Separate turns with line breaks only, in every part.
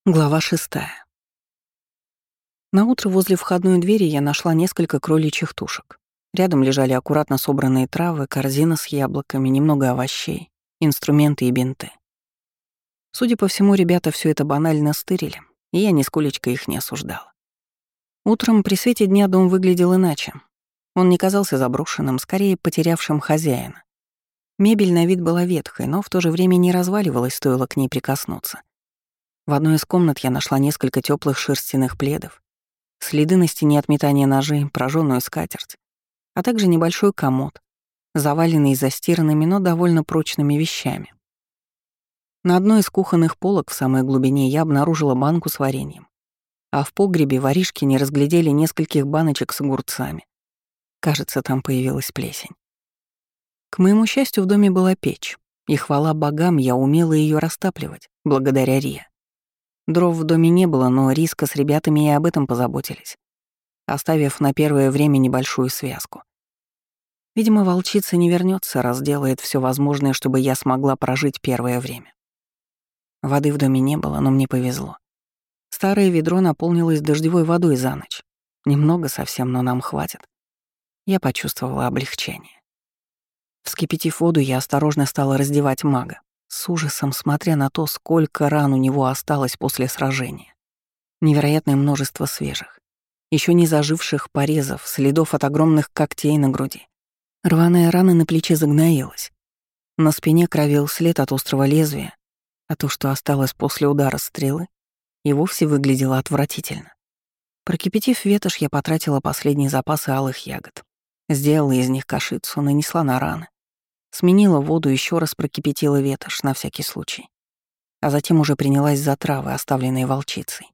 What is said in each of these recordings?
Глава 6. Наутро возле входной двери я нашла несколько кроличьих тушек. Рядом лежали аккуратно собранные травы, корзина с яблоками, немного овощей, инструменты и бинты. Судя по всему, ребята все это банально стырили, и я нисколечко их не осуждала. Утром при свете дня дом выглядел иначе. Он не казался заброшенным, скорее потерявшим хозяина. Мебель на вид была ветхой, но в то же время не разваливалась, стоило к ней прикоснуться. В одной из комнат я нашла несколько теплых шерстяных пледов, следы на стене от метания ножей, прожженную скатерть, а также небольшой комод, заваленный застиранными, но довольно прочными вещами. На одной из кухонных полок в самой глубине я обнаружила банку с вареньем, а в погребе воришки не разглядели нескольких баночек с огурцами. Кажется, там появилась плесень. К моему счастью, в доме была печь, и хвала богам, я умела ее растапливать, благодаря Рие. Дров в доме не было, но Риска с ребятами и об этом позаботились, оставив на первое время небольшую связку. Видимо, волчица не вернется, раз делает все возможное, чтобы я смогла прожить первое время. Воды в доме не было, но мне повезло. Старое ведро наполнилось дождевой водой за ночь. Немного совсем, но нам хватит. Я почувствовала облегчение. Вскипятив воду, я осторожно стала раздевать мага, с ужасом смотря на то, сколько ран у него осталось после сражения. Невероятное множество свежих, еще не заживших порезов, следов от огромных когтей на груди. Рваная рана на плече загноилась. На спине кровил след от острого лезвия, а то, что осталось после удара стрелы, и вовсе выглядело отвратительно. Прокипятив ветошь, я потратила последние запасы алых ягод. Сделала из них кашицу, нанесла на раны. Сменила воду, еще раз прокипятила ветошь на всякий случай. А затем уже принялась за травы, оставленные волчицей.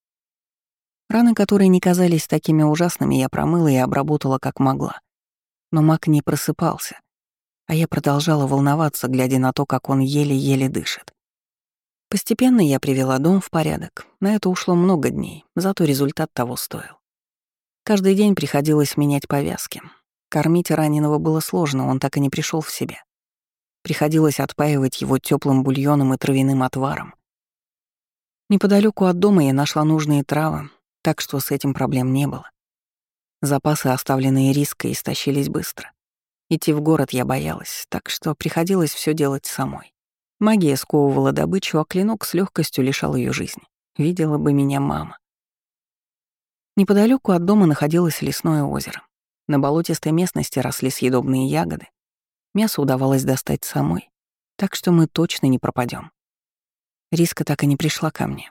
Раны, которые не казались такими ужасными, я промыла и обработала как могла. Но маг не просыпался, а я продолжала волноваться, глядя на то, как он еле-еле дышит. Постепенно я привела дом в порядок. На это ушло много дней, зато результат того стоил. Каждый день приходилось менять повязки. Кормить раненого было сложно, он так и не пришел в себя. Приходилось отпаивать его теплым бульоном и травяным отваром. Неподалеку от дома я нашла нужные травы, так что с этим проблем не было. Запасы, оставленные Риской, истощились быстро. Идти в город я боялась, так что приходилось все делать самой. Магия сковывала добычу, а клинок с легкостью лишал ее жизни. Видела бы меня мама. Неподалеку от дома находилось лесное озеро. На болотистой местности росли съедобные ягоды. Мясо удавалось достать самой, так что мы точно не пропадем. Риска так и не пришла ко мне.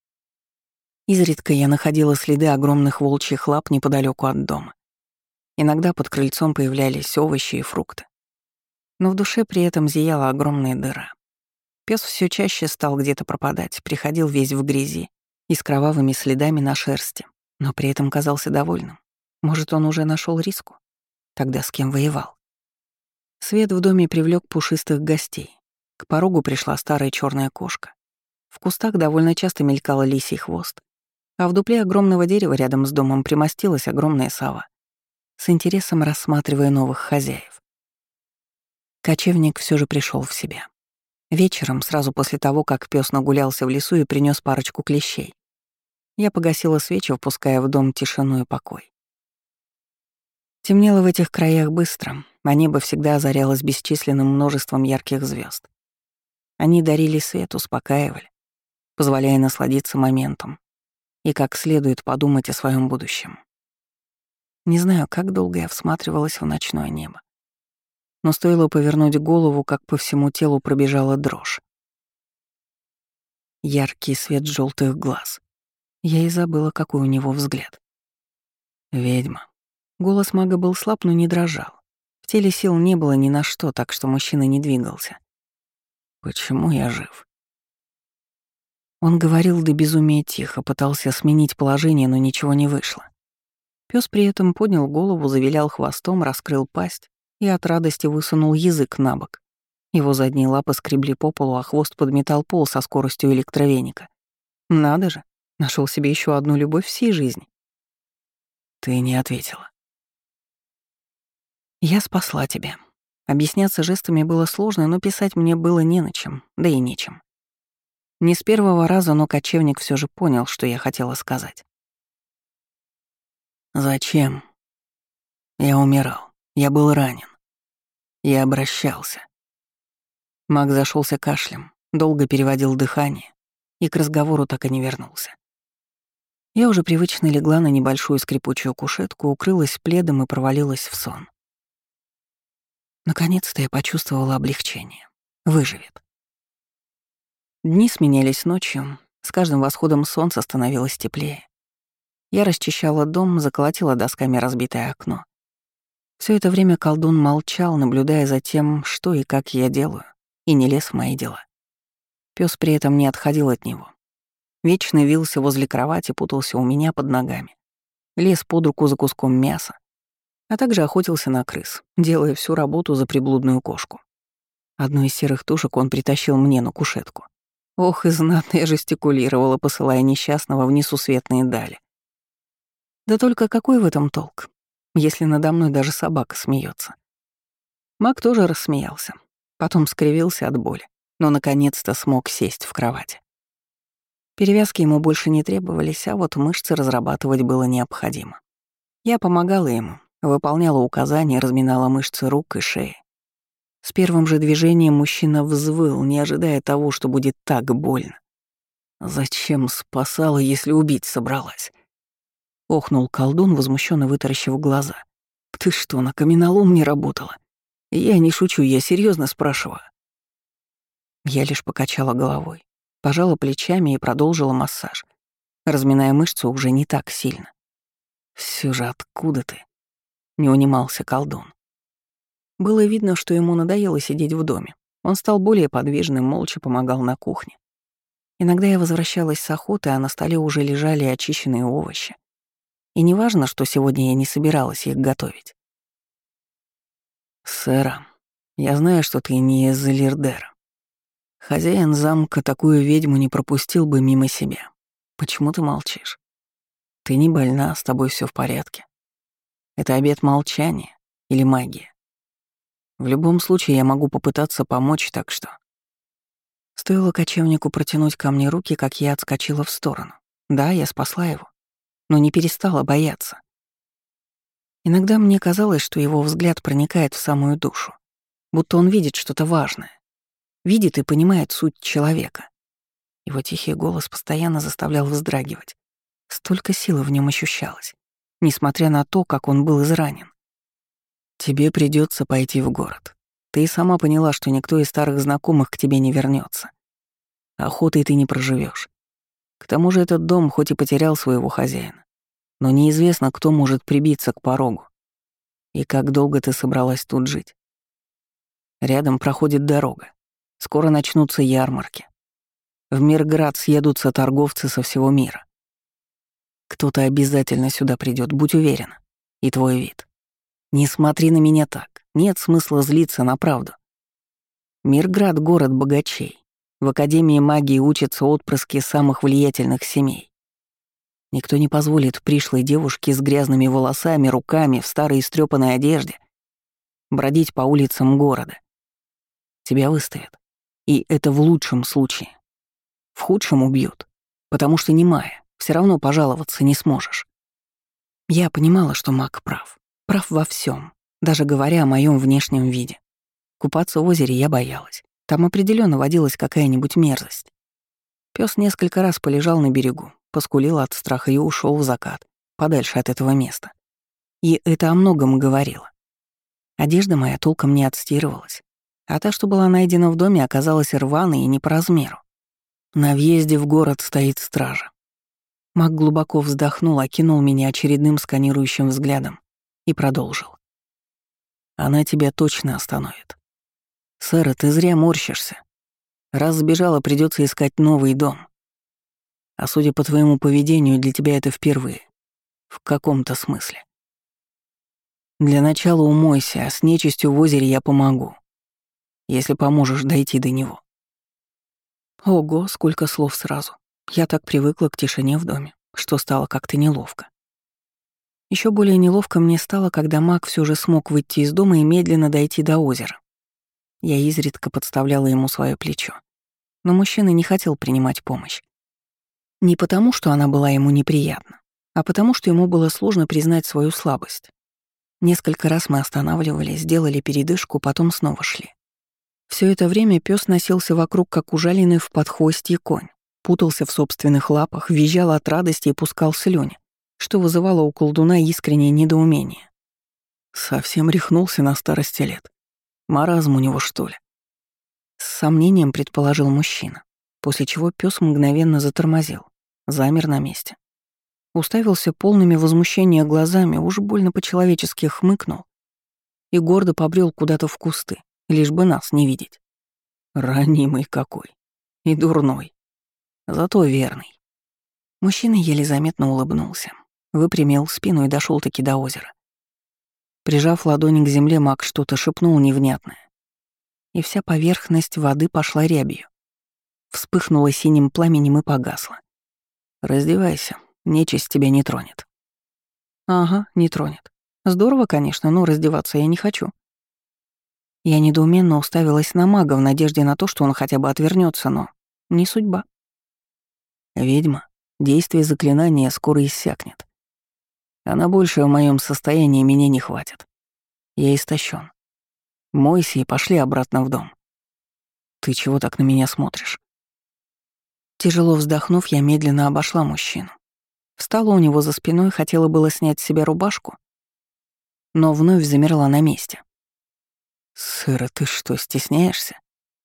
Изредка я находила следы огромных волчьих лап неподалеку от дома. Иногда под крыльцом появлялись овощи и фрукты. Но в душе при этом зияла огромная дыра. Пес все чаще стал где-то пропадать, приходил весь в грязи и с кровавыми следами на шерсти, но при этом казался довольным. Может, он уже нашел Риску? Тогда с кем воевал? Свет в доме привлек пушистых гостей. К порогу пришла старая черная кошка. В кустах довольно часто мелькал лисий хвост, а в дупле огромного дерева рядом с домом примостилась огромная сова, с интересом рассматривая новых хозяев. Кочевник все же пришел в себя. Вечером, сразу после того, как пес нагулялся в лесу и принес парочку клещей, я погасила свечи, впуская в дом тишину и покой. Темнело в этих краях быстро, а небо всегда озарялось бесчисленным множеством ярких звезд. Они дарили свет, успокаивали, позволяя насладиться моментом и как следует подумать о своем будущем. Не знаю, как долго я всматривалась в ночное небо, но стоило повернуть голову, как по всему телу пробежала дрожь. Яркий свет желтых глаз. Я и забыла, какой у него взгляд. Ведьма. Голос мага был слаб, но не дрожал. В теле сил не было ни на что, так что мужчина не двигался. Почему я жив? Он говорил до безумия тихо, пытался сменить положение, но ничего не вышло. Пёс при этом поднял голову, завилял хвостом, раскрыл пасть и от радости высунул язык на бок. Его задние лапы скребли по полу, а хвост подметал пол со скоростью электровеника. Надо же, нашел себе еще одну любовь всей жизни. Ты не ответила. Я спасла тебя. Объясняться жестами было сложно, но писать мне было не на чем, да и нечем. Не с первого раза, но кочевник все же понял, что я хотела сказать. «Зачем? Я умирал. Я был ранен. Я обращался». Маг зашелся кашлем, долго переводил дыхание и к разговору так и не вернулся. Я уже привычно легла на небольшую скрипучую кушетку, укрылась пледом и провалилась в сон. Наконец-то я почувствовала облегчение. Выживет. Дни сменялись ночью, с каждым восходом солнца становилось теплее. Я расчищала дом, заколотила досками разбитое окно. Все это время колдун молчал, наблюдая за тем, что и как я делаю, и не лез в мои дела. Пёс при этом не отходил от него. Вечно вился возле кровати, путался у меня под ногами. Лез под руку за куском мяса, а также охотился на крыс, делая всю работу за приблудную кошку. Одну из серых тушек он притащил мне на кушетку. Ох, и знатно я жестикулировала, посылая несчастного в несусветные дали. Да только какой в этом толк, если надо мной даже собака смеется? Мак тоже рассмеялся, потом скривился от боли, но наконец-то смог сесть в кровати. Перевязки ему больше не требовались, а вот мышцы разрабатывать было необходимо. Я помогала ему, выполняла указания, разминала мышцы рук и шеи. С первым же движением мужчина взвыл, не ожидая того, что будет так больно. «Зачем спасала, если убить собралась?» — охнул колдун, возмущенно вытаращив глаза. «Ты что, на каменолом не работала? Я не шучу, я серьезно спрашиваю». Я лишь покачала головой, пожала плечами и продолжила массаж, разминая мышцу уже не так сильно. «Всё же откуда ты?» — не унимался колдун. Было видно, что ему надоело сидеть в доме. Он стал более подвижным, молча помогал на кухне. Иногда я возвращалась с охоты, а на столе уже лежали очищенные овощи. И неважно, что сегодня я не собиралась их готовить. «Сэра, я знаю, что ты не из Лирдера. Хозяин замка такую ведьму не пропустил бы мимо себя. Почему ты молчишь? Ты не больна, с тобой все в порядке. Это обет молчания или магия? В любом случае я могу попытаться помочь, так что...» Стоило кочевнику протянуть ко мне руки, как я отскочила в сторону. Да, я спасла его, но не перестала бояться. Иногда мне казалось, что его взгляд проникает в самую душу, будто он видит что-то важное, видит и понимает суть человека. Его тихий голос постоянно заставлял вздрагивать. Столько силы в нем ощущалось, несмотря на то, как он был изранен. «Тебе придется пойти в город. Ты и сама поняла, что никто из старых знакомых к тебе не вернется. Охотой ты не проживешь. К тому же этот дом хоть и потерял своего хозяина, но неизвестно, кто может прибиться к порогу. И как долго ты собралась тут жить? Рядом проходит дорога. Скоро начнутся ярмарки. В Мирград съедутся торговцы со всего мира. Кто-то обязательно сюда придет, будь уверена. И твой вид. Не смотри на меня так. Нет смысла злиться на правду. Мирград — город богачей. В Академии магии учатся отпрыски самых влиятельных семей. Никто не позволит пришлой девушке с грязными волосами, руками, в старой истрёпанной одежде бродить по улицам города. Тебя выставят. И это в лучшем случае. В худшем убьют. Потому что немая, все равно пожаловаться не сможешь. Я понимала, что маг прав. Прав во всем, даже говоря о моем внешнем виде. Купаться в озере я боялась. Там определенно водилась какая-нибудь мерзость. Пёс несколько раз полежал на берегу, поскулил от страха и ушел в закат, подальше от этого места. И это о многом говорило. Одежда моя толком не отстирывалась, а та, что была найдена в доме, оказалась рваной и не по размеру. На въезде в город стоит стража. Маг глубоко вздохнул, окинул меня очередным сканирующим взглядом и продолжил. Она тебя точно остановит. Сэра, ты зря морщишься. Раз сбежала, придется искать новый дом. А судя по твоему поведению, для тебя это впервые. В каком-то смысле. Для начала умойся, а с нечистью в озере я помогу. Если поможешь дойти до него. Ого, сколько слов сразу. Я так привыкла к тишине в доме, что стало как-то неловко. Еще более неловко мне стало, когда маг все же смог выйти из дома и медленно дойти до озера. Я изредка подставляла ему свое плечо. но мужчина не хотел принимать помощь. Не потому, что она была ему неприятна, а потому, что ему было сложно признать свою слабость. Несколько раз мы останавливались, делали передышку, потом снова шли. Все это время пес носился вокруг, как ужаленный в подхвостье конь, путался в собственных лапах, визжал от радости и пускал слюни, что вызывало у колдуна искреннее недоумение. Совсем рехнулся на старости лет. Маразм у него, что ли? С сомнением предположил мужчина, после чего пес мгновенно затормозил, замер на месте. Уставился полными возмущения глазами, уж больно по-человечески хмыкнул и гордо побрел куда-то в кусты, лишь бы нас не видеть. Ранимый какой. И дурной. Зато верный. Мужчина еле заметно улыбнулся, выпрямил спину и дошел-таки до озера. Прижав ладони к земле, маг что-то шепнул невнятное. И вся поверхность воды пошла рябью. Вспыхнула синим пламенем и погасла. «Раздевайся, нечисть тебя не тронет». «Ага, не тронет. Здорово, конечно, но раздеваться я не хочу». Я недоуменно уставилась на мага в надежде на то, что он хотя бы отвернется, но не судьба. «Ведьма, действие заклинания скоро иссякнет. А на большее в моем состоянии меня не хватит. Я истощен. Мойся и пошли обратно в дом. Ты чего так на меня смотришь?» Тяжело вздохнув, я медленно обошла мужчину. Встала у него за спиной, хотела было снять с себя рубашку, но вновь замерла на месте. «Сыра, ты что, стесняешься?»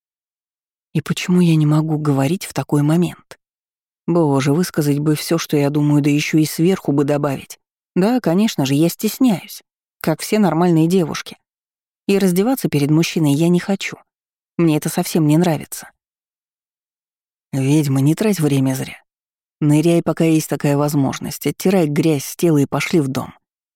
И почему я не могу говорить в такой момент? Боже, высказать бы все, что я думаю, да еще и сверху бы добавить. Да, конечно же, я стесняюсь, как все нормальные девушки. И раздеваться перед мужчиной я не хочу. Мне это совсем не нравится. «Ведьма, не трать время зря. Ныряй, пока есть такая возможность, оттирай грязь с тела и пошли в дом».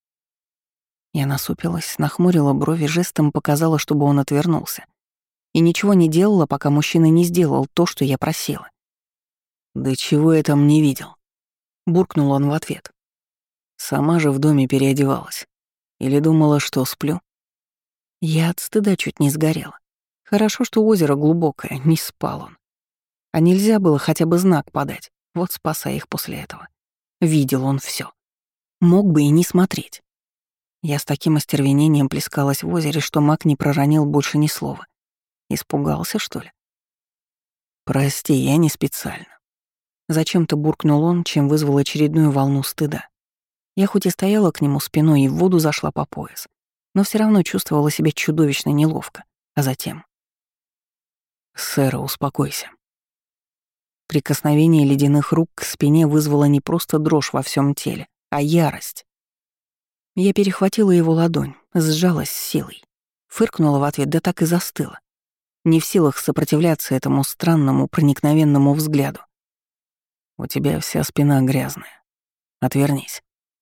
Я насупилась, нахмурила брови, жестом показала, чтобы он отвернулся. И ничего не делала, пока мужчина не сделал то, что я просила. «Да чего я там не видел?» — буркнул он в ответ. «Сама же в доме переодевалась. Или думала, что сплю?» Я от стыда чуть не сгорела. Хорошо, что озеро глубокое, не спал он. А нельзя было хотя бы знак подать, вот спасай их после этого. Видел он все. Мог бы и не смотреть. Я с таким остервенением плескалась в озере, что маг не проронил больше ни слова. Испугался, что ли? «Прости, я не специально». Зачем-то буркнул он, чем вызвал очередную волну стыда. Я хоть и стояла к нему спиной и в воду зашла по пояс, но все равно чувствовала себя чудовищно неловко. А затем... «Сэра, успокойся». Прикосновение ледяных рук к спине вызвало не просто дрожь во всем теле, а ярость. Я перехватила его ладонь, сжалась с силой. Фыркнула в ответ, да так и застыла. Не в силах сопротивляться этому странному, проникновенному взгляду. «У тебя вся спина грязная. Отвернись.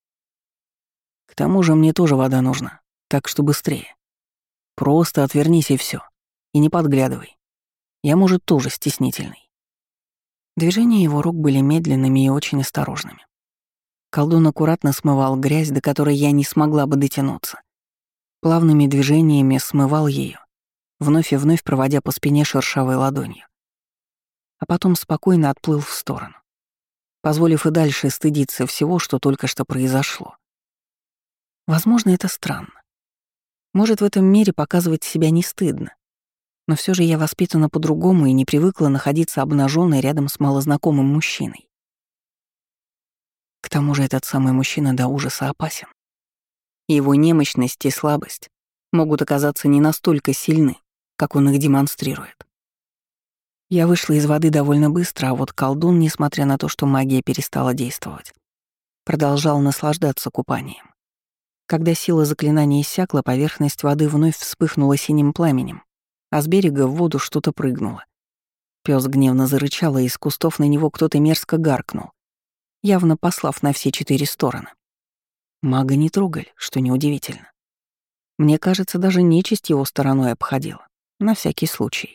К тому же мне тоже вода нужна, так что быстрее. Просто отвернись и все. И не подглядывай. Я, может, тоже стеснительный». Движения его рук были медленными и очень осторожными. Колдун аккуратно смывал грязь, до которой я не смогла бы дотянуться. Плавными движениями смывал ее, вновь и вновь проводя по спине шершавой ладонью. А потом спокойно отплыл в сторону, позволив и дальше стыдиться всего, что только что произошло. Возможно, это странно. Может, в этом мире показывать себя не стыдно. Но все же я воспитана по-другому и не привыкла находиться обнаженной рядом с малознакомым мужчиной. К тому же этот самый мужчина до ужаса опасен. Его немощность и слабость могут оказаться не настолько сильны, как он их демонстрирует. Я вышла из воды довольно быстро, а вот колдун, несмотря на то, что магия перестала действовать, продолжал наслаждаться купанием. Когда сила заклинания иссякла, поверхность воды вновь вспыхнула синим пламенем, а с берега в воду что-то прыгнуло. Пёс гневно зарычал, и из кустов на него кто-то мерзко гаркнул, явно послав на все 4 стороны. Мага не трогали, что неудивительно. Мне кажется, даже нечисть его стороной обходила, на всякий случай.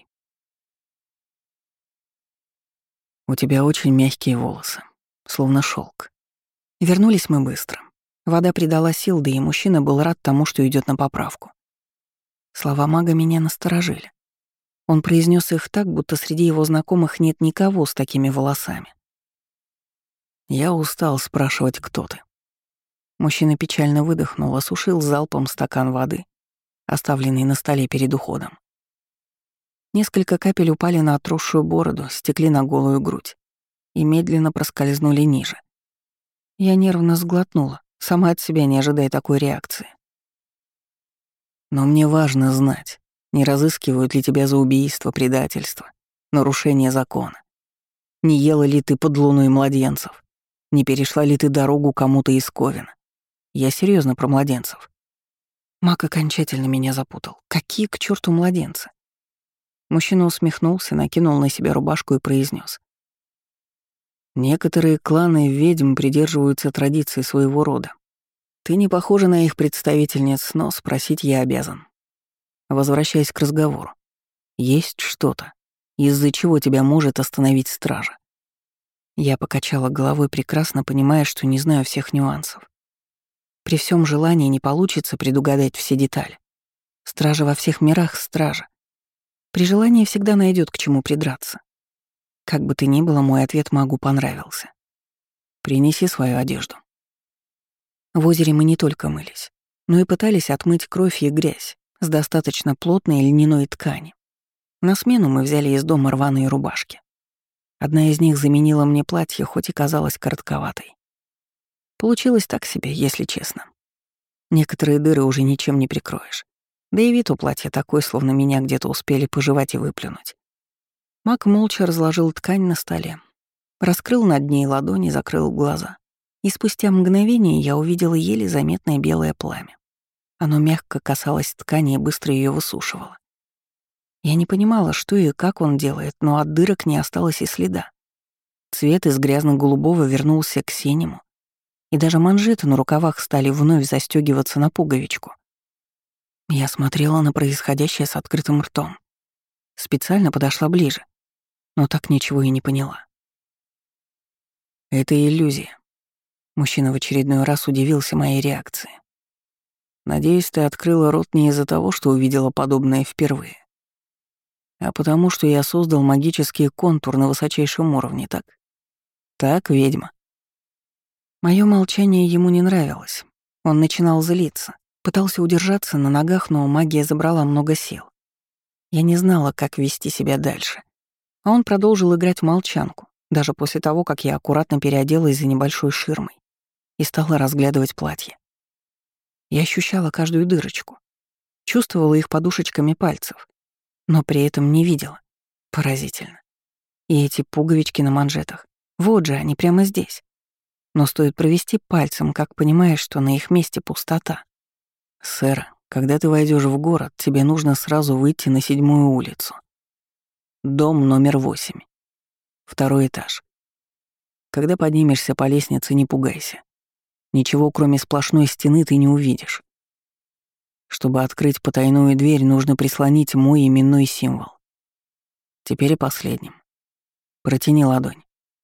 «У тебя очень мягкие волосы, словно шелк. Вернулись мы быстро. Вода придала сил, да и мужчина был рад тому, что идет на поправку. Слова мага меня насторожили. Он произнес их так, будто среди его знакомых нет никого с такими волосами. Я устал спрашивать, кто ты. Мужчина печально выдохнул, осушил залпом стакан воды, оставленный на столе перед уходом. Несколько капель упали на отросшую бороду, стекли на голую грудь и медленно проскользнули ниже. Я нервно сглотнула, сама от себя не ожидая такой реакции. Но мне важно знать, не разыскивают ли тебя за убийство, предательство, нарушение закона. Не ела ли ты под луной младенцев? Не перешла ли ты дорогу кому-то из Ковина? Я серьезно про младенцев. Мак окончательно меня запутал. Какие к черту младенцы? Мужчина усмехнулся, накинул на себя рубашку и произнес: некоторые кланы ведьм придерживаются традиций своего рода. Ты не похожа на их представительниц, но спросить я обязан. Возвращаясь к разговору. Есть что-то, из-за чего тебя может остановить стража? Я покачала головой, прекрасно понимая, что не знаю всех нюансов. При всем желании не получится предугадать все детали. Стража во всех мирах — стража. При желании всегда найдет к чему придраться. Как бы то ни было, мой ответ магу понравился. Принеси свою одежду. В озере мы не только мылись, но и пытались отмыть кровь и грязь с достаточно плотной льняной ткани. На смену мы взяли из дома рваные рубашки. Одна из них заменила мне платье, хоть и казалась коротковатой. Получилось так себе, если честно. Некоторые дыры уже ничем не прикроешь. Да и вид у платья такой, словно меня где-то успели пожевать и выплюнуть. Мак молча разложил ткань на столе, раскрыл над ней ладони, закрыл глаза. И спустя мгновение я увидела еле заметное белое пламя. Оно мягко касалось ткани и быстро ее высушивало. Я не понимала, что и как он делает, но от дырок не осталось и следа. Цвет из грязно-голубого вернулся к синему, и даже манжеты на рукавах стали вновь застёгиваться на пуговичку. Я смотрела на происходящее с открытым ртом. Специально подошла ближе, но так ничего и не поняла. Это иллюзия. Мужчина в очередной раз удивился моей реакции. Надеюсь, ты открыла рот не из-за того, что увидела подобное впервые, а потому что я создал магический контур на высочайшем уровне, так? Так, ведьма. Моё молчание ему не нравилось. Он начинал злиться, пытался удержаться на ногах, но магия забрала много сил. Я не знала, как вести себя дальше. А он продолжил играть в молчанку, даже после того, как я аккуратно переоделась за небольшой ширмой и стала разглядывать платье. Я ощущала каждую дырочку, чувствовала их подушечками пальцев, но при этом не видела. Поразительно. И эти пуговички на манжетах. Вот же они, прямо здесь. Но стоит провести пальцем, как понимаешь, что на их месте пустота. Сэр, когда ты войдешь в город, тебе нужно сразу выйти на 7-ю улицу. Дом номер 8. 2-й этаж. Когда поднимешься по лестнице, не пугайся. Ничего, кроме сплошной стены, ты не увидишь. Чтобы открыть потайную дверь, нужно прислонить мой именной символ. Теперь и последним. Протяни ладонь.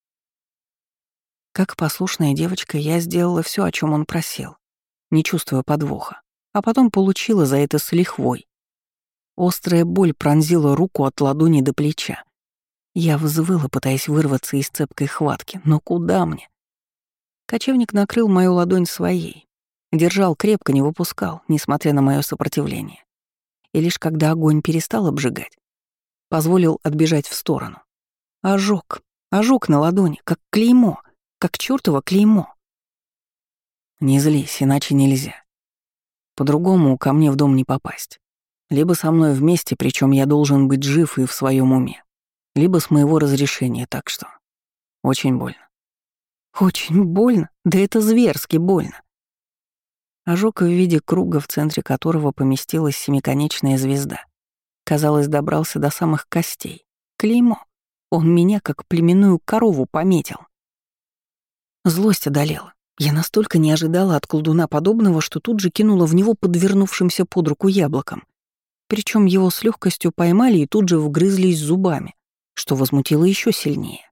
Как послушная девочка, я сделала все, о чем он просил, не чувствуя подвоха, а потом получила за это с лихвой. Острая боль пронзила руку от ладони до плеча. Я взвыла, пытаясь вырваться из цепкой хватки, но куда мне? Кочевник накрыл мою ладонь своей, держал крепко, не выпускал, несмотря на мое сопротивление. И лишь когда огонь перестал обжигать, позволил отбежать в сторону. Ожог на ладони, как клеймо, как чёртово клеймо. Не злись, иначе нельзя. По-другому ко мне в дом не попасть. Либо со мной вместе, причем я должен быть жив и в своем уме, либо с моего разрешения, так что очень больно. Очень больно? Да это зверски больно. Ожог в виде круга, в центре которого поместилась семиконечная звезда. Казалось, добрался до самых костей. Клеймо. Он меня, как племенную корову, пометил. Злость одолела. Я настолько не ожидала от колдуна подобного, что тут же кинула в него подвернувшимся под руку яблоком. Причем его с легкостью поймали и тут же вгрызлись зубами, что возмутило еще сильнее.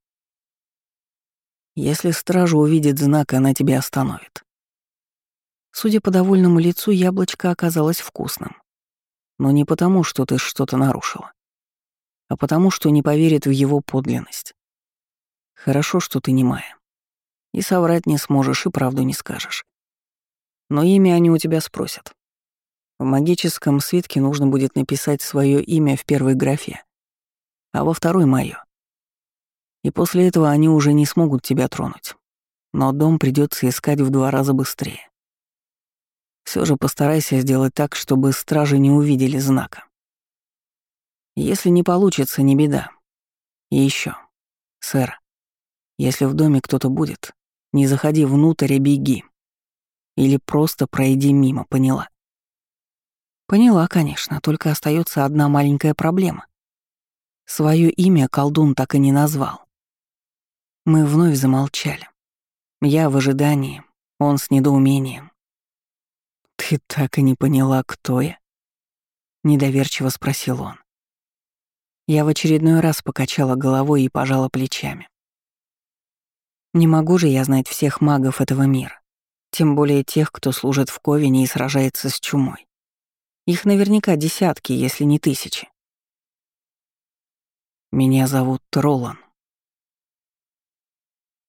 Если стража увидит знак, она тебя остановит. Судя по довольному лицу, яблочко оказалось вкусным. Но не потому, что ты что-то нарушила. а потому что не поверит в его подлинность. Хорошо, что ты немая. И соврать не сможешь, и правду не скажешь. Но имя они у тебя спросят. В магическом свитке нужно будет написать свое имя в первой графе, а во второй — моё. И после этого они уже не смогут тебя тронуть. Но дом придется искать в 2 раза быстрее. Все же постарайся сделать так, чтобы стражи не увидели знака. Если не получится, не беда. И еще, сэр, если в доме кто-то будет, не заходи внутрь и беги. Или просто пройди мимо, поняла? Поняла, конечно, только остается одна маленькая проблема. Своё имя колдун так и не назвал. Мы вновь замолчали. Я в ожидании, он с недоумением. «Ты так и не поняла, кто я?» — недоверчиво спросил он. Я в очередной раз покачала головой и пожала плечами. Не могу же я знать всех магов этого мира, тем более тех, кто служит в Ковине и сражается с чумой. Их наверняка десятки, если не тысячи. Меня зовут Ролан.